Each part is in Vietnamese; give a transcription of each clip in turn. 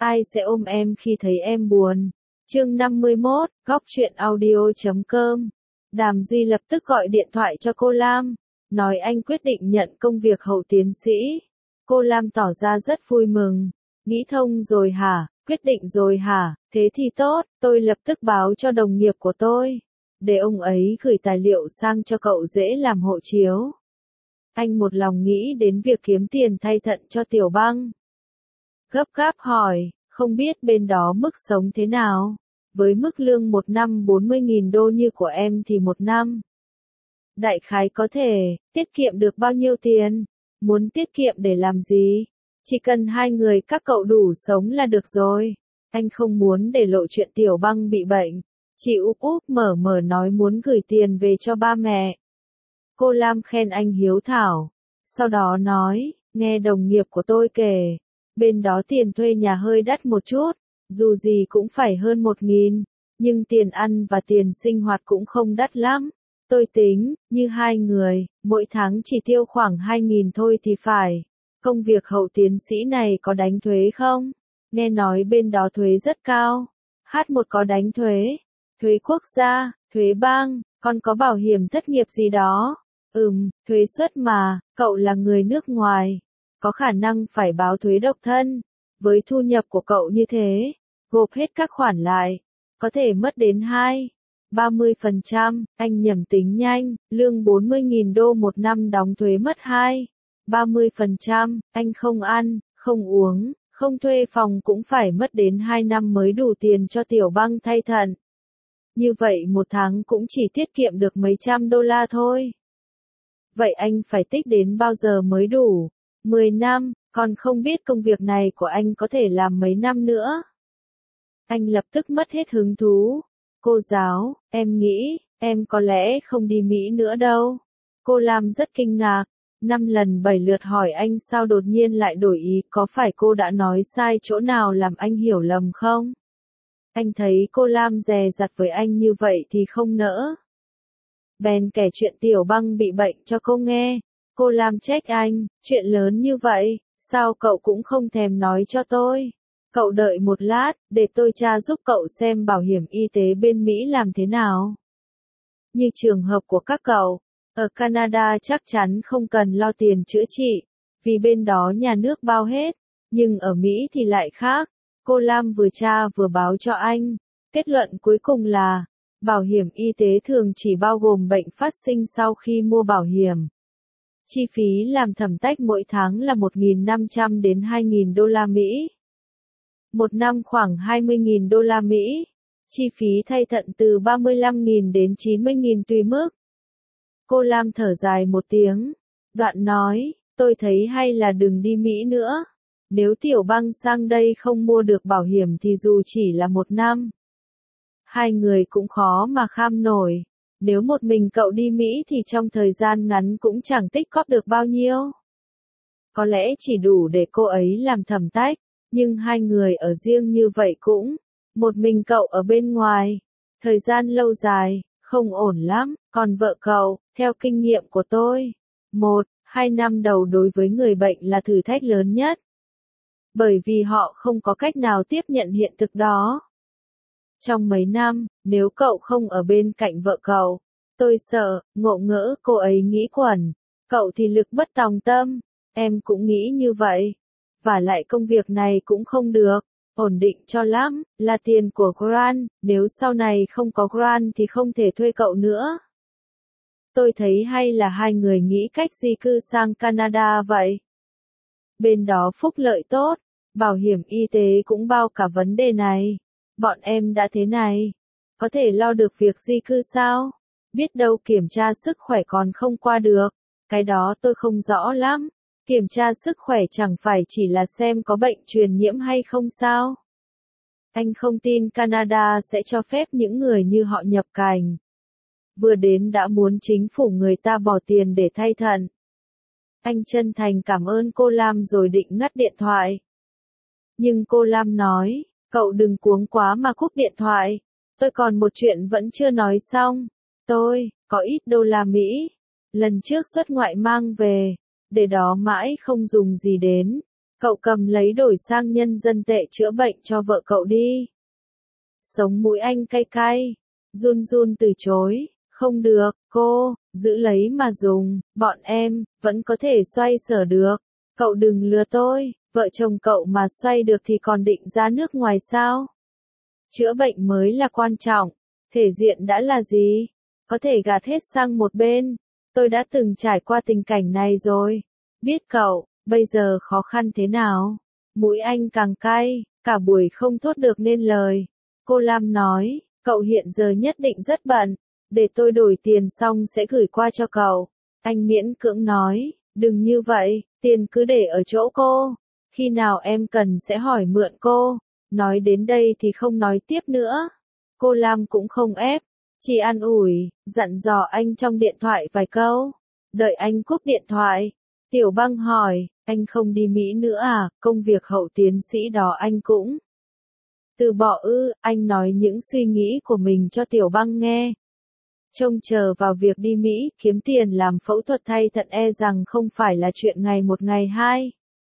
Ai sẽ ôm em khi thấy em buồn? Chương 51, góc truyện audio.com. Đàm Duy lập tức gọi điện thoại cho cô Lam, nói anh quyết định nhận công việc hậu tiến sĩ. Cô Lam tỏ ra rất vui mừng. Nghĩ thông rồi hả? Quyết định rồi hả? Thế thì tốt, tôi lập tức báo cho đồng nghiệp của tôi, để ông ấy gửi tài liệu sang cho cậu dễ làm hộ chiếu. Anh một lòng nghĩ đến việc kiếm tiền thay thận cho Tiểu Băng. Gấp gáp hỏi, không biết bên đó mức sống thế nào? Với mức lương một năm 40.000 đô như của em thì một năm đại khái có thể tiết kiệm được bao nhiêu tiền? Muốn tiết kiệm để làm gì? Chỉ cần hai người các cậu đủ sống là được rồi. Anh không muốn để lộ chuyện Tiểu Băng bị bệnh. Chị úp úp mở mở nói muốn gửi tiền về cho ba mẹ. Cô Lam khen anh hiếu thảo. Sau đó nói, nghe đồng nghiệp của tôi kể, bên đó tiền thuê nhà hơi đắt một chút, dù gì cũng phải hơn 1.000, nhưng tiền ăn và tiền sinh hoạt cũng không đắt lắm. Tôi tính, như hai người, mỗi tháng chỉ tiêu khoảng 2.000 thôi thì phải. Công việc hậu tiến sĩ này có đánh thuế không? Nghe nói bên đó thuế rất cao. H1 có đánh thuế, thuế quốc gia, thuế bang, còn có bảo hiểm thất nghiệp gì đó. Thuế suất mà, cậu là người nước ngoài, có khả năng phải báo thuế độc thân. Với thu nhập của cậu như thế, gộp hết các khoản lại, có thể mất đến 30%, anh nhẩm tính nhanh, lương 40.000 đô một năm đóng thuế mất 30%, anh không ăn, không uống, không thuê phòng cũng phải mất đến 2 năm mới đủ tiền cho Tiểu Băng thay thận. Như vậy một tháng cũng chỉ tiết kiệm được mấy trăm đô la thôi. Vậy anh phải tích đến bao giờ mới đủ? 10 năm, còn không biết công việc này của anh có thể làm mấy năm nữa. Anh lập tức mất hết hứng thú. Cô giáo, em nghĩ, em có lẽ không đi Mỹ nữa đâu. Cô Lam rất kinh ngạc, 5 lần 7 lượt hỏi anh sao đột nhiên lại đổi ý, có phải cô đã nói sai chỗ nào làm anh hiểu lầm không? Anh thấy cô Lam dè dặt với anh như vậy thì không nỡ. Bèn kể chuyện Tiểu Băng bị bệnh cho cô nghe. Cô Lam trách anh, chuyện lớn như vậy, sao cậu cũng không thèm nói cho tôi? Cậu đợi một lát, để tôi tra giúp cậu xem bảo hiểm y tế bên Mỹ làm thế nào. Như trường hợp của các cậu, ở Canada chắc chắn không cần lo tiền chữa trị, vì bên đó nhà nước bao hết, nhưng ở Mỹ thì lại khác. Cô Lam vừa tra vừa báo cho anh, kết luận cuối cùng là, bảo hiểm y tế thường chỉ bao gồm bệnh phát sinh sau khi mua bảo hiểm. Chi phí làm thẩm tách mỗi tháng là 1.500 đến 2.000 đô la Mỹ. Một năm khoảng 20.000 đô la Mỹ. Chi phí thay thận từ 35.000 đến 90.000 tùy mức. Cô Lam thở dài một tiếng. Đoạn nói, tôi thấy hay là đừng đi Mỹ nữa. Nếu Tiểu Băng sang đây không mua được bảo hiểm thì dù chỉ là một năm, hai người cũng khó mà kham nổi. Nếu một mình cậu đi Mỹ thì trong thời gian ngắn cũng chẳng tích góp được bao nhiêu. Có lẽ chỉ đủ để cô ấy làm thẩm tách, nhưng hai người ở riêng như vậy cũng, một mình cậu ở bên ngoài, thời gian lâu dài, không ổn lắm. Còn vợ cậu, theo kinh nghiệm của tôi, 1-2 năm đầu đối với người bệnh là thử thách lớn nhất. Bởi vì họ không có cách nào tiếp nhận hiện thực đó. Trong mấy năm, nếu cậu không ở bên cạnh vợ cậu, tôi sợ, ngộ ngỡ cô ấy nghĩ quẩn, cậu thì lực bất tòng tâm, em cũng nghĩ như vậy. Và lại công việc này cũng không được, ổn định cho lắm, là tiền của grant, nếu sau này không có grant thì không thể thuê cậu nữa. Tôi thấy hay là hai người nghĩ cách di cư sang Canada vậy. Bên đó phúc lợi tốt, bảo hiểm y tế cũng bao cả vấn đề này. Bọn em đã thế này, có thể lo được việc di cư sao? Biết đâu kiểm tra sức khỏe còn không qua được, cái đó tôi không rõ lắm. Kiểm tra sức khỏe chẳng phải chỉ là xem có bệnh truyền nhiễm hay không sao? Anh không tin Canada sẽ cho phép những người như họ nhập cảnh. Vừa đến đã muốn chính phủ người ta bỏ tiền để thay thận. Anh chân thành cảm ơn cô Lam rồi định ngắt điện thoại. Nhưng cô Lam nói, cậu đừng cuống quá mà cúp điện thoại. Tôi còn một chuyện vẫn chưa nói xong. Tôi, có ít đô la Mỹ. Lần trước xuất ngoại mang về, để đó mãi không dùng gì đến. Cậu cầm lấy đổi sang nhân dân tệ chữa bệnh cho vợ cậu đi. Sống mũi anh cay cay, run run từ chối, không được, cô, giữ lấy mà dùng, bọn em, vẫn có thể xoay sở được. Cậu đừng lừa tôi, vợ chồng cậu mà xoay được thì còn định ra nước ngoài sao? Chữa bệnh mới là quan trọng, thể diện đã là gì? Có thể gạt hết sang một bên. Tôi đã từng trải qua tình cảnh này rồi. Biết cậu, bây giờ khó khăn thế nào? Mũi anh càng cay, cả buổi không thốt được nên lời. Cô Lam nói, cậu hiện giờ nhất định rất bận, để tôi đổi tiền xong sẽ gửi qua cho cậu. Anh miễn cưỡng nói, đừng như vậy, tiền cứ để ở chỗ cô. Khi nào em cần sẽ hỏi mượn cô. Nói đến đây thì không nói tiếp nữa. Cô Lam cũng không ép, chỉ an ủi, dặn dò anh trong điện thoại vài câu. Đợi anh cúp điện thoại, Tiểu Băng hỏi, anh không đi Mỹ nữa à, công việc hậu tiến sĩ đó anh cũng từ bỏ ư? Anh nói những suy nghĩ của mình cho Tiểu Băng nghe. Trông chờ vào việc đi Mỹ, kiếm tiền làm phẫu thuật thay thận e rằng không phải là chuyện ngày một ngày hai.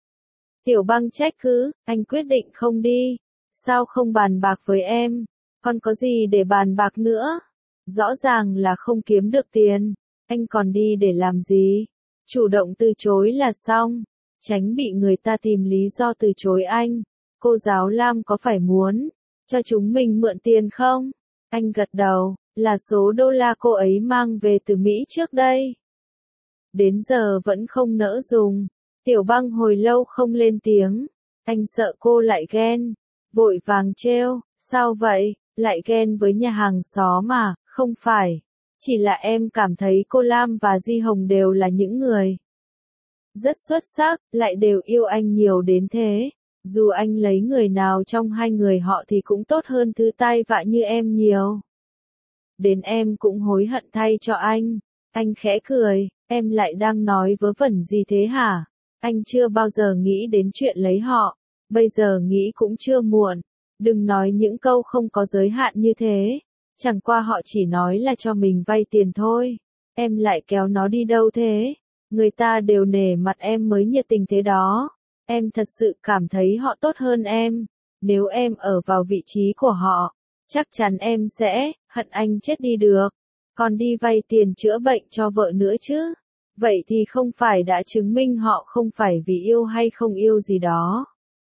Tiểu Băng trách cứ, anh quyết định không đi. Sao không bàn bạc với em? Còn có gì để bàn bạc nữa? Rõ ràng là không kiếm được tiền. Anh còn đi để làm gì? Chủ động từ chối là xong. Tránh bị người ta tìm lý do từ chối anh. Cô giáo Lam có phải muốn cho chúng mình mượn tiền không? Anh gật đầu, là số đô la cô ấy mang về từ Mỹ trước đây. Đến giờ vẫn không nỡ dùng. Tiểu Băng hồi lâu không lên tiếng. Anh sợ cô lại ghen. Vội vàng trêu, sao vậy, lại ghen với nhà hàng xóm mà, không phải. Chỉ là em cảm thấy cô Lam và Di Hồng đều là những người rất xuất sắc, lại đều yêu anh nhiều đến thế. Dù anh lấy người nào trong hai người họ thì cũng tốt hơn thứ tai vạ như em nhiều. Đến em cũng hối hận thay cho anh. Anh khẽ cười, em lại đang nói vớ vẩn gì thế hả? Anh chưa bao giờ nghĩ đến chuyện lấy họ. Bây giờ nghĩ cũng chưa muộn. Đừng nói những câu không có giới hạn như thế. Chẳng qua họ chỉ nói là cho mình vay tiền thôi. Em lại kéo nó đi đâu thế? Người ta đều nể mặt em mới nhiệt tình thế đó. Em thật sự cảm thấy họ tốt hơn em. Nếu em ở vào vị trí của họ, chắc chắn em sẽ hận anh chết đi được. Còn đi vay tiền chữa bệnh cho vợ nữa chứ. Vậy thì không phải đã chứng minh họ không phải vì yêu hay không yêu gì đó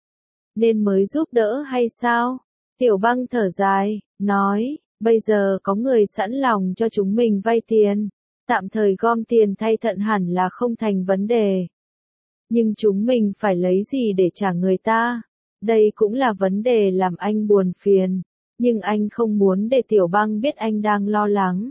nên mới giúp đỡ hay sao? Tiểu Băng thở dài, nói, bây giờ có người sẵn lòng cho chúng mình vay tiền. Tạm thời gom tiền thay thận hẳn là không thành vấn đề. Nhưng chúng mình phải lấy gì để trả người ta? Đây cũng là vấn đề làm anh buồn phiền. Nhưng anh không muốn để Tiểu Băng biết anh đang lo lắng.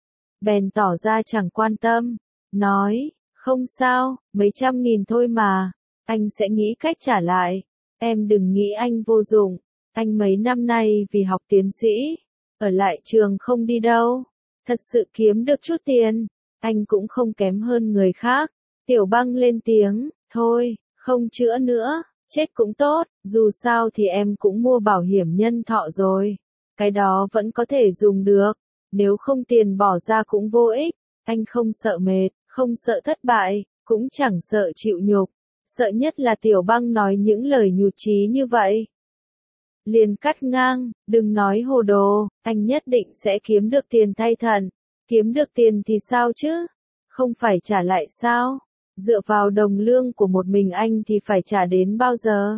Bèn tỏ ra chẳng quan tâm. Nói, không sao, mấy trăm nghìn thôi mà. Anh sẽ nghĩ cách trả lại. Em đừng nghĩ anh vô dụng. Anh mấy năm nay vì học tiến sĩ, ở lại trường không đi đâu. Thật sự kiếm được chút tiền. Anh cũng không kém hơn người khác. Tiểu Băng lên tiếng, thôi, không chữa nữa, chết cũng tốt, dù sao thì em cũng mua bảo hiểm nhân thọ rồi. Cái đó vẫn có thể dùng được, nếu không tiền bỏ ra cũng vô ích. Anh không sợ mệt, không sợ thất bại, cũng chẳng sợ chịu nhục. Sợ nhất là Tiểu Băng nói những lời nhụt chí như vậy. Liền cắt ngang, đừng nói hồ đồ, anh nhất định sẽ kiếm được tiền thay thận. Kiếm được tiền thì sao chứ? Không phải trả lại sao? Dựa vào đồng lương của một mình anh thì phải trả đến bao giờ?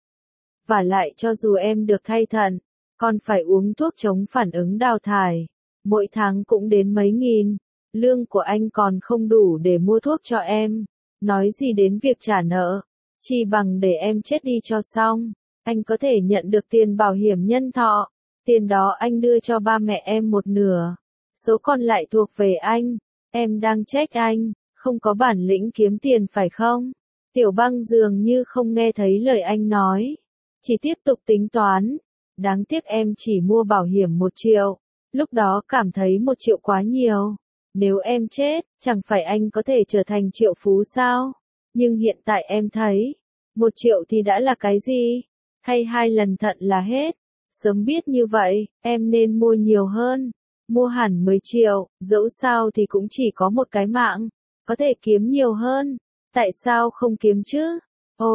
Và lại cho dù em được thay thận, còn phải uống thuốc chống phản ứng đào thải. Mỗi tháng cũng đến mấy nghìn. Lương của anh còn không đủ để mua thuốc cho em. Nói gì đến việc trả nợ. Chỉ bằng để em chết đi cho xong. Anh có thể nhận được tiền bảo hiểm nhân thọ. Tiền đó anh đưa cho ba mẹ em một nửa. Số còn lại thuộc về anh. Em đang trách anh, không có bản lĩnh kiếm tiền phải không? Tiểu Băng dường như không nghe thấy lời anh nói. Chỉ tiếp tục tính toán. Đáng tiếc em chỉ mua bảo hiểm 1 triệu. Lúc đó cảm thấy 1 triệu quá nhiều. Nếu em chết, chẳng phải anh có thể trở thành triệu phú sao? Nhưng hiện tại em thấy, 1 triệu thì đã là cái gì? Thay 2 lần thận là hết. Sớm biết như vậy, em nên mua nhiều hơn. Mua hẳn 10 triệu, dẫu sao thì cũng chỉ có một cái mạng. Có thể kiếm nhiều hơn. Tại sao không kiếm chứ? Ôi,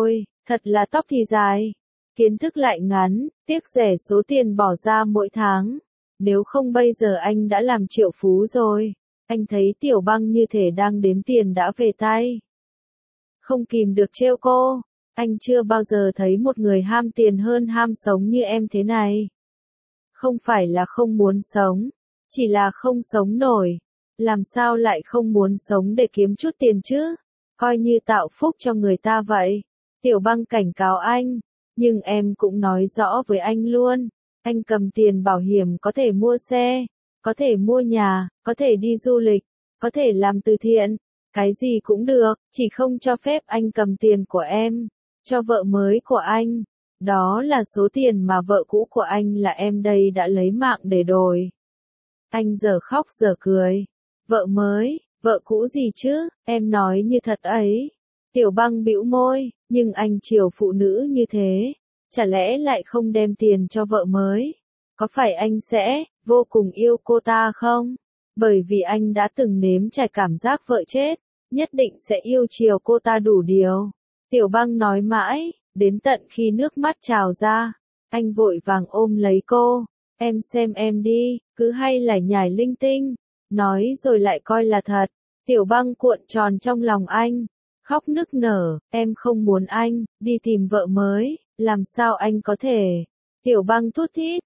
Thật là tóc thì dài, kiến thức lại ngắn, tiếc rẻ số tiền bỏ ra mỗi tháng. Nếu không bây giờ anh đã làm triệu phú rồi. Anh thấy Tiểu Băng như thể đang đếm tiền đã về tay. Không kìm được trêu cô. Anh chưa bao giờ thấy một người ham tiền hơn ham sống như em thế này. Không phải là không muốn sống, chỉ là không sống nổi. Làm sao lại không muốn sống để kiếm chút tiền chứ? Coi như tạo phúc cho người ta vậy. Tiểu Băng cảnh cáo anh, nhưng em cũng nói rõ với anh luôn. Anh cầm tiền bảo hiểm có thể mua xe, có thể mua nhà, có thể đi du lịch, có thể làm từ thiện, cái gì cũng được, chỉ không cho phép anh cầm tiền của em, cho vợ mới của anh. Đó là số tiền mà vợ cũ của anh là em đây đã lấy mạng để đổi. Anh giờ khóc giờ cười. Vợ mới, vợ cũ gì chứ, em nói như thật ấy. Tiểu Băng bĩu môi, nhưng anh chiều phụ nữ như thế, chả lẽ lại không đem tiền cho vợ mới? Có phải anh sẽ vô cùng yêu cô ta không? Bởi vì anh đã từng nếm trải cảm giác vợ chết, nhất định sẽ yêu chiều cô ta đủ điều. Tiểu Băng nói mãi, đến tận khi nước mắt trào ra, anh vội vàng ôm lấy cô. Em xem em đi, cứ hay là nhải linh tinh, nói rồi lại coi là thật. Tiểu Băng cuộn tròn trong lòng anh, khóc nức nở, em không muốn anh đi tìm vợ mới, làm sao anh có thể? Tiểu Băng thút thít,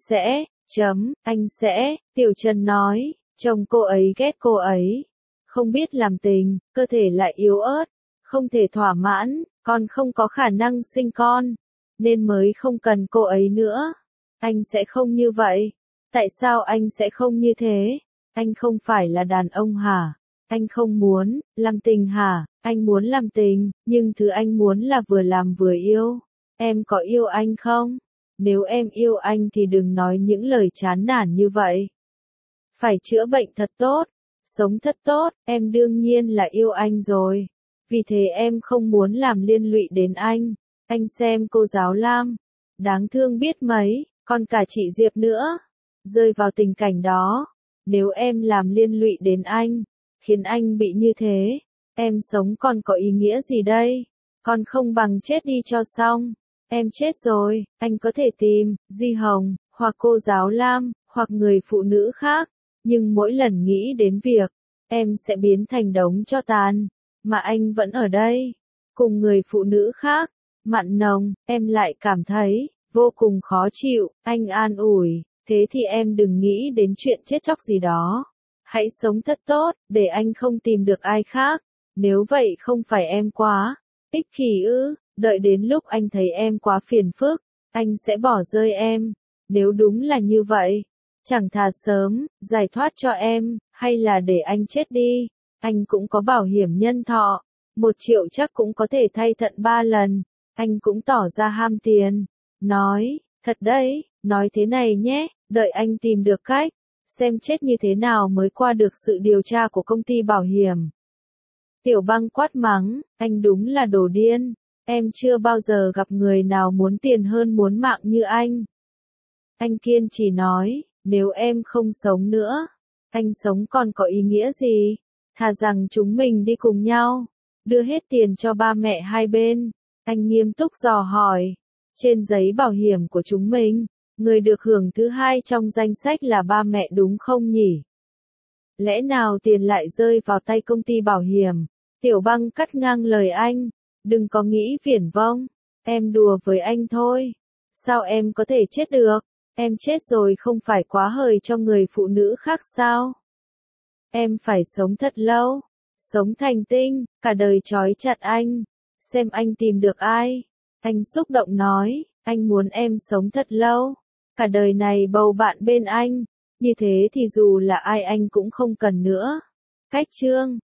anh sẽ, Tiểu Trần nói, chồng cô ấy ghét cô ấy, không biết làm tình, cơ thể lại yếu ớt, không thể thỏa mãn, còn không có khả năng sinh con, nên mới không cần cô ấy nữa. Anh sẽ không như vậy. Tại sao anh sẽ không như thế? Anh không phải là đàn ông hả? Anh không muốn làm tình hả? Anh muốn làm tình, nhưng thứ anh muốn là vừa làm vừa yêu. Em có yêu anh không? Nếu em yêu anh thì đừng nói những lời chán nản như vậy. Phải chữa bệnh thật tốt, sống thật tốt, em đương nhiên là yêu anh rồi. Vì thế em không muốn làm liên lụy đến anh. Anh xem cô giáo Lam, đáng thương biết mấy, còn cả chị Diệp nữa, rơi vào tình cảnh đó. Nếu em làm liên lụy đến anh, khiến anh bị như thế, em sống còn có ý nghĩa gì đây? Còn không bằng chết đi cho xong. Em chết rồi, anh có thể tìm Di Hồng, hoặc cô giáo Lam, hoặc người phụ nữ khác, nhưng mỗi lần nghĩ đến việc em sẽ biến thành đống tro tàn, mà anh vẫn ở đây, cùng người phụ nữ khác, mặn nồng, em lại cảm thấy vô cùng khó chịu. Anh an ủi, thế thì em đừng nghĩ đến chuyện chết chóc gì đó. Hãy sống thật tốt, để anh không tìm được ai khác. Nếu vậy không phải em quá ích kỷ ư? Đợi đến lúc anh thấy em quá phiền phức, anh sẽ bỏ rơi em. Nếu đúng là như vậy, chẳng thà sớm giải thoát cho em, hay là để anh chết đi. Anh cũng có bảo hiểm nhân thọ, 1 triệu chắc cũng có thể thay thận 3 lần. Anh cũng tỏ ra ham tiền, nói, thật đấy, nói thế này nhé, đợi anh tìm được cách, xem chết như thế nào mới qua được sự điều tra của công ty bảo hiểm. Tiểu Băng quát mắng, anh đúng là đồ điên, em chưa bao giờ gặp người nào muốn tiền hơn muốn mạng như anh. Anh kiên trì nói, nếu em không sống nữa, anh sống còn có ý nghĩa gì? Thà rằng chúng mình đi cùng nhau, đưa hết tiền cho ba mẹ hai bên. Anh nghiêm túc dò hỏi, trên giấy bảo hiểm của chúng mình, người được hưởng thứ hai trong danh sách là ba mẹ đúng không nhỉ? Lẽ nào tiền lại rơi vào tay công ty bảo hiểm? Tiểu Băng cắt ngang lời anh, đừng có nghĩ viển vông, em đùa với anh thôi. Sao em có thể chết được? Em chết rồi không phải quá hời cho người phụ nữ khác sao? Em phải sống thật lâu, sống thành tinh, cả đời trói chặt anh, xem anh tìm được ai. Anh xúc động nói, anh muốn em sống thật lâu, cả đời này bầu bạn bên anh, như thế thì dù là ai anh cũng không cần nữa. Cách chương